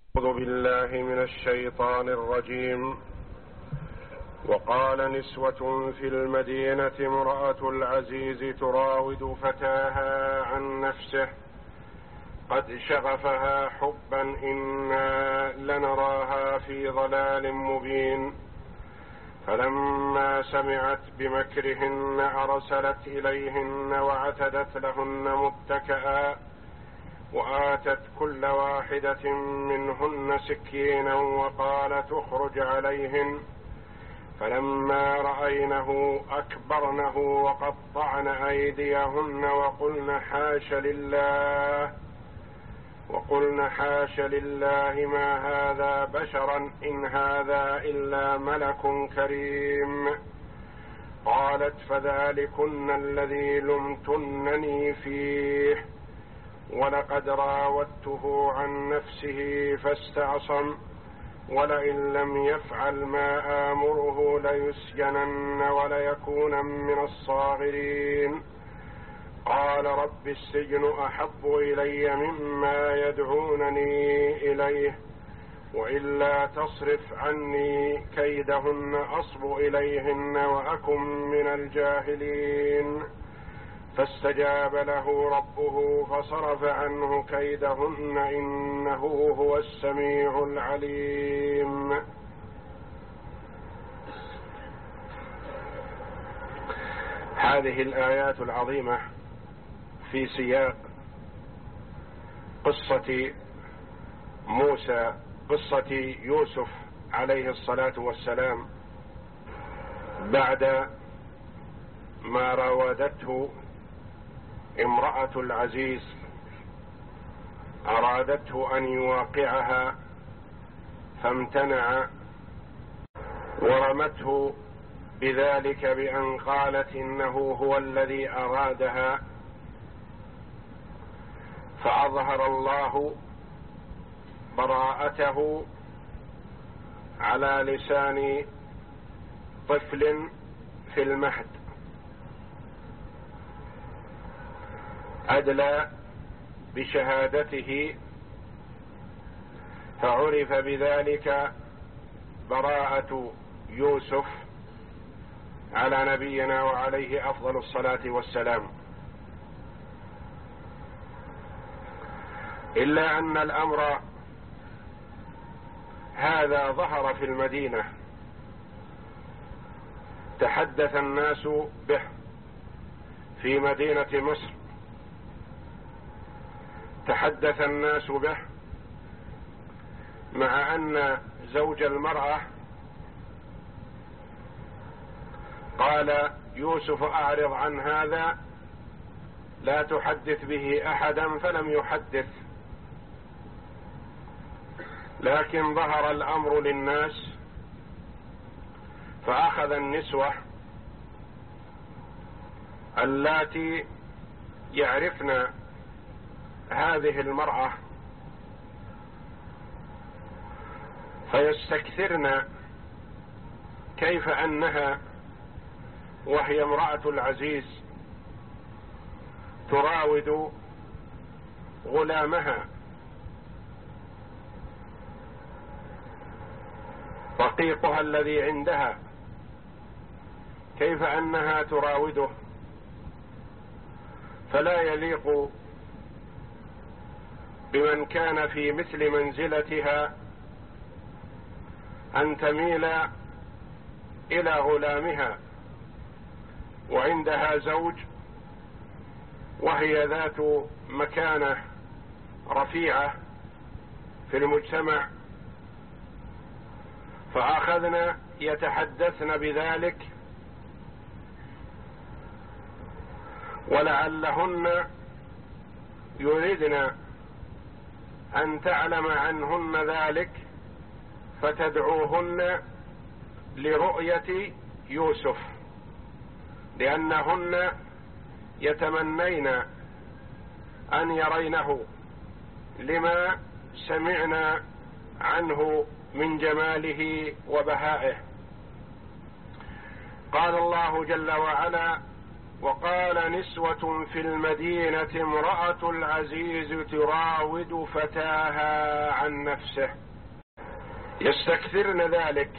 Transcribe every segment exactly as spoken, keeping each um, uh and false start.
أعوذ بالله من الشيطان الرجيم. وقال نسوة في المدينة امرأة العزيز تراود فتاها عن نفسه قد شغفها حبا إنا لنراها في ضلال مبين. فلما سمعت بمكرهن أرسلت إليهن وعتدت لهن متكئا وآتت كل واحدة منهن سكينا وقالت اخرج عليهن. فلما رأينه أكبرنه وقطعن أيديهن وقلن حاش لله وقلن حاش لله ما هذا بشرا إن هذا إلا ملك كريم. قالت فذلكن الذي لمتنني فيه ولقد راودته عن نفسه فاستعصم ولئن لم يفعل ما آمره ليسجنن وليكون من الصاغرين. قال رب السجن أحب إلي مما يدعونني إليه وإلا تصرف عني كيدهن أصب إليهن وأكن من الجاهلين. فاستجاب له ربه فصرف عنه كيدهن إنه هو السميع العليم. هذه الآيات العظيمة في سياق قصة موسى قصة يوسف عليه الصلاة والسلام بعد ما راودته امرأة العزيز أرادته أن يواقعها فامتنع ورمته بذلك بأن قالت إنه هو الذي أرادها. فأظهر الله براءته على لسان طفل في المهد أدلى بشهادته فعرف بذلك براءة يوسف على نبينا وعليه أفضل الصلاة والسلام. إلا أن الأمر هذا ظهر في المدينة تحدث الناس به في مدينة مصر، تحدث الناس به مع أن زوج المرأة قال يوسف أعرض عن هذا لا تحدث به أحدا فلم يحدث. لكن ظهر الأمر للناس فأخذ النسوة اللاتي يعرفن هذه المرأة فيستكثرن كيف أنها وهي امرأة العزيز تراود غلامها رقيقها الذي عندها، كيف أنها تراوده. فلا يليق بمن كان في مثل منزلتها أن تميل إلى غلامها وعندها زوج وهي ذات مكانة رفيعة في المجتمع. فأخذنا يتحدثن بذلك ولعلهن يريدن أن تعلم عنهن ذلك فتدعوهن لرؤية يوسف، لأنهن يتمنين أن يرينه لما سمعنا عنه من جماله وبهائه. قال الله جل وعلا وقال نسوة في المدينة امرأة العزيز تراود فتاها عن نفسه، يستكثرن ذلك.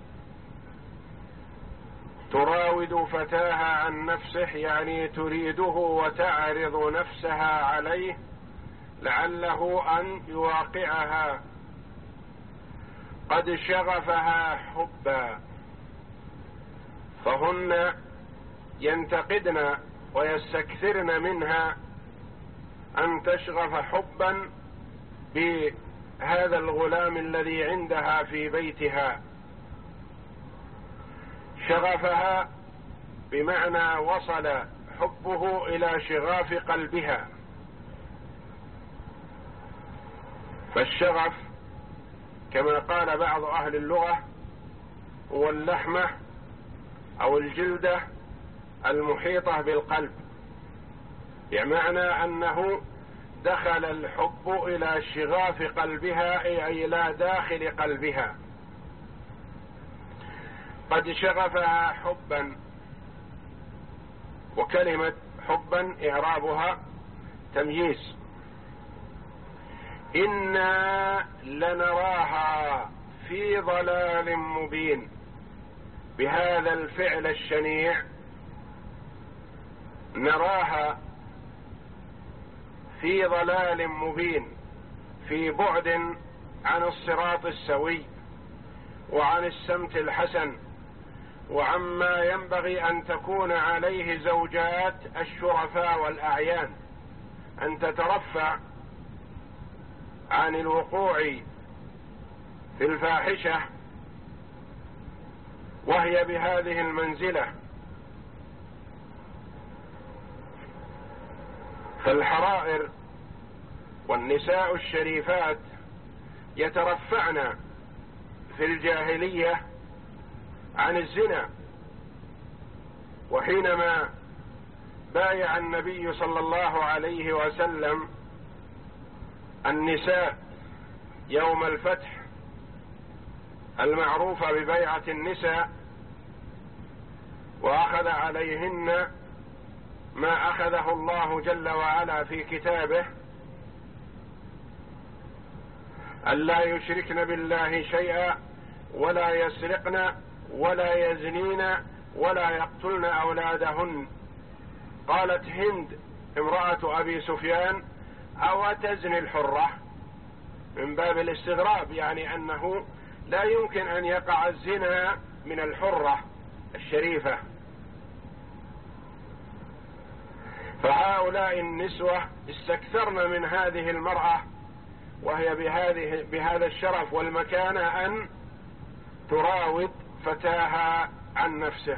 تراود فتاها عن نفسه يعني تريده وتعرض نفسها عليه لعله أن يواقعها، قد شغفها حبا، فهن ينتقدن ويستكثرن منها أن تشغف حبا بهذا الغلام الذي عندها في بيتها. شغفها بمعنى وصل حبه إلى شغاف قلبها. فالشغف كما قال بعض أهل اللغة هو اللحمة أو الجلدة المحيطة بالقلب، بمعنى أنه دخل الحب إلى شغاف قلبها أي إلى داخل قلبها. قد شغفها حبا، وكلمة حبا إعرابها تمييز. إنا لنراها في ضلال مبين، بهذا الفعل الشنيع نراها في ضلال مبين، في بعد عن الصراط السوي وعن السمت الحسن وعما ينبغي أن تكون عليه زوجات الشرفاء والأعيان، أن تترفع عن الوقوع في الفاحشة وهي بهذه المنزلة. فالحرائر والنساء الشريفات يترفعن في الجاهلية عن الزنا، وحينما بايع النبي صلى الله عليه وسلم النساء يوم الفتح المعروفة ببيعة النساء، وأخذ عليهن ما أخذه الله جل وعلا في كتابه ألا يشركن بالله شيئا ولا يسرقن ولا يزنين ولا يقتلن أولادهن. قالت هند امرأة أبي سفيان أو تزني الحرة، من باب الاستغراب، يعني أنه لا يمكن أن يقع الزنا من الحرة الشريفة. فهؤلاء النسوة استكثرن من هذه المرأة وهي بهذه بهذا الشرف والمكانة أن تراود فتاها عن نفسه.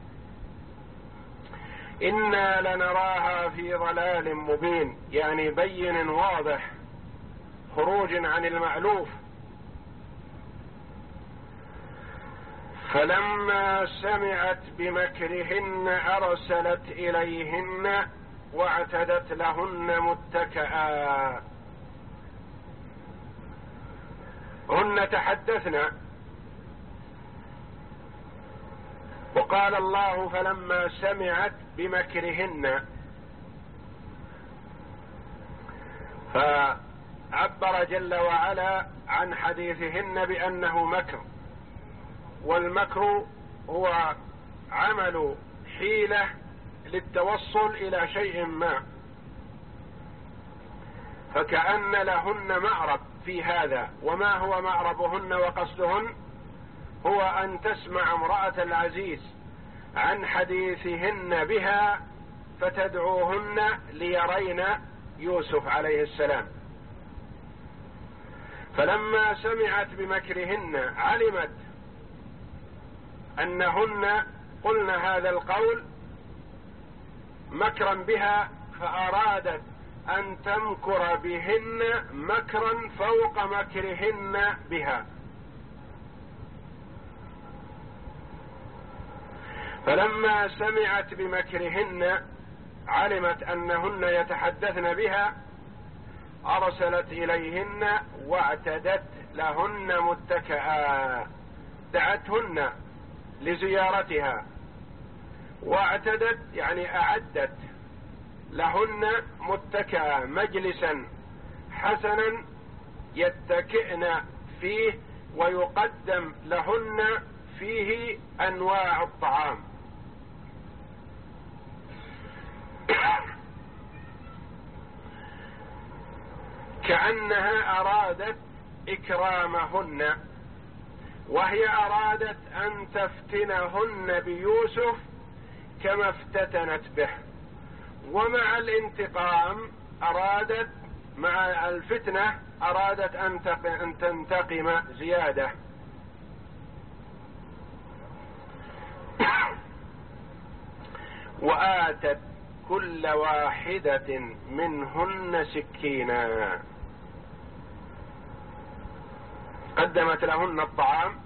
إنا لنراها في ضلال مبين، يعني بين واضح، خروج عن المألوف. فلما سمعت بمكرهن أرسلت إليهن واعتدت لهن متكئا. هن تحدثن، وقال الله فلما سمعت بمكرهن، فعبر جل وعلا عن حديثهن بأنه مكر، والمكر هو عمل حيلة للتوصل إلى شيء ما، فكأن لهن مأرب في هذا. وما هو مأربهن وقصدهن؟ هو أن تسمع امرأة العزيز عن حديثهن بها فتدعوهن ليرين يوسف عليه السلام. فلما سمعت بمكرهن علمت أنهن قلن هذا القول مكرا بها، فأرادت أن تمكر بهن مكرا فوق مكرهن بها. فلما سمعت بمكرهن علمت أنهن يتحدثن بها، أرسلت إليهن واعتدت لهن متكئا، دعتهن لزيارتها واعتدت يعني أعدت لهن متكأ مجلسا حسنا يتكئن فيه، ويقدم لهن فيه أنواع الطعام. كأنها أرادت إكرامهن، وهي أرادت أن تفتنهن بيوسف كما افتتنت به، ومع الانتقام أرادت، مع الفتنة أرادت أن تنتقم زيادة. وآتت كل واحدة منهن سكينا، قدمت لهن الطعام